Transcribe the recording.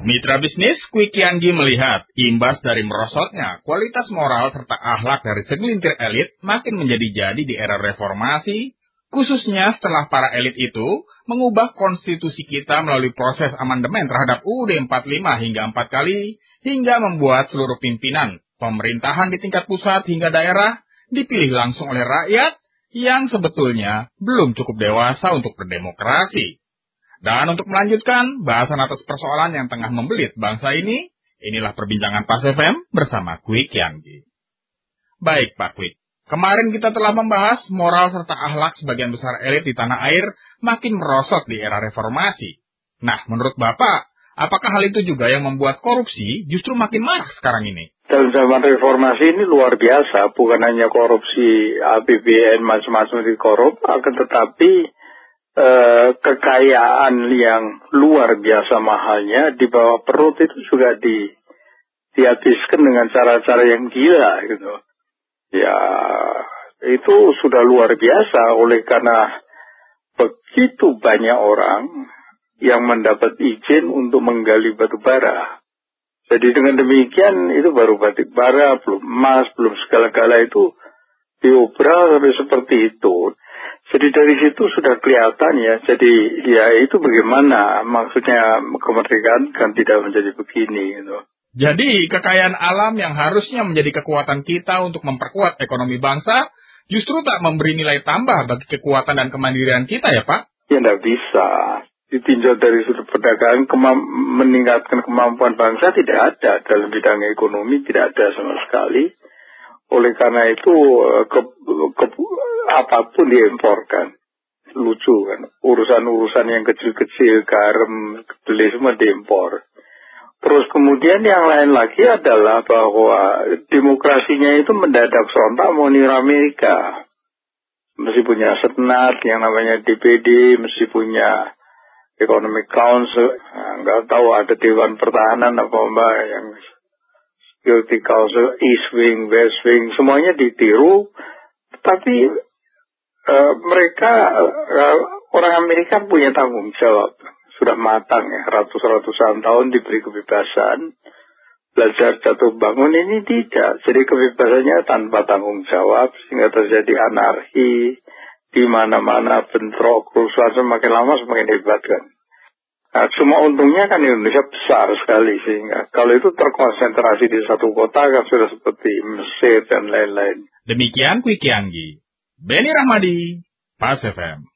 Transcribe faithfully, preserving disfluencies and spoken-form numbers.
Mitra bisnis Quick Yanggi melihat imbas dari merosotnya kualitas moral serta akhlak dari segelintir elit makin menjadi-jadi di era reformasi, khususnya setelah para elit itu mengubah konstitusi kita melalui proses amandemen terhadap U U D empat puluh lima hingga empat kali, hingga membuat seluruh pimpinan pemerintahan di tingkat pusat hingga daerah dipilih langsung oleh rakyat yang sebetulnya belum cukup dewasa untuk berdemokrasi. Dan untuk melanjutkan bahasan atas persoalan yang tengah membelit bangsa ini, inilah perbincangan Pas F M bersama Quick Yanggi. Baik Pak Quick, kemarin kita telah membahas moral serta akhlak sebagian besar elit di tanah air makin merosot di era reformasi. Nah, menurut Bapak, apakah hal itu juga yang membuat korupsi justru makin marak sekarang ini? Dalam zaman reformasi ini luar biasa, bukan hanya korupsi A P B N macam-macam dikorup, akan tetapi Uh, kekayaan yang luar biasa mahalnya di bawah perut itu juga di, dihabiskan dengan cara-cara yang gila gitu. Ya, itu sudah luar biasa oleh karena begitu banyak orang yang mendapat izin untuk menggali batu bara. Jadi dengan demikian itu baru batik bara, belum emas, belum segala-gala itu diobral sampai seperti itu. Jadi dari situ sudah kelihatan ya, jadi ya itu bagaimana maksudnya kemerdekaan kan tidak menjadi begini gitu. Jadi kekayaan alam yang harusnya menjadi kekuatan kita untuk memperkuat ekonomi bangsa, justru tak memberi nilai tambah bagi kekuatan dan kemandirian kita ya Pak? Ya tidak bisa, ditinjau dari sudut perdagangan, kemam- meningkatkan kemampuan bangsa tidak ada dalam bidang ekonomi, tidak ada sama sekali. Oleh karena itu ke, ke, apapun diimporkan. Lucu kan. Urusan-urusan yang kecil-kecil, garam, kedelai semua diimpor. Terus kemudian yang lain lagi adalah bahwa demokrasinya itu mendadak sontak mau niru Amerika. Mesti punya senat yang namanya D P D, mesti punya Economic Council. Nah, nggak tahu ada Dewan Pertahanan apa mbak yang Security Council, East Wing, West Wing, semuanya ditiru. Tapi uh, mereka, uh, orang Amerika punya tanggung jawab. Sudah matang ya, ratus-ratusan tahun diberi kebebasan. Belajar jatuh bangun ini tidak. Jadi kebebasannya tanpa tanggung jawab, sehingga terjadi anarki. Di mana-mana bentrok, kerusuhan semakin lama semakin hebat kan. Nah, cuma untungnya kan Indonesia besar sekali sehingga kalau itu terkonsentrasi di satu kota kan sudah seperti Mesir dan lain-lain. Demikian Quick Yanggi. Beni Rahmadi, Pas F M.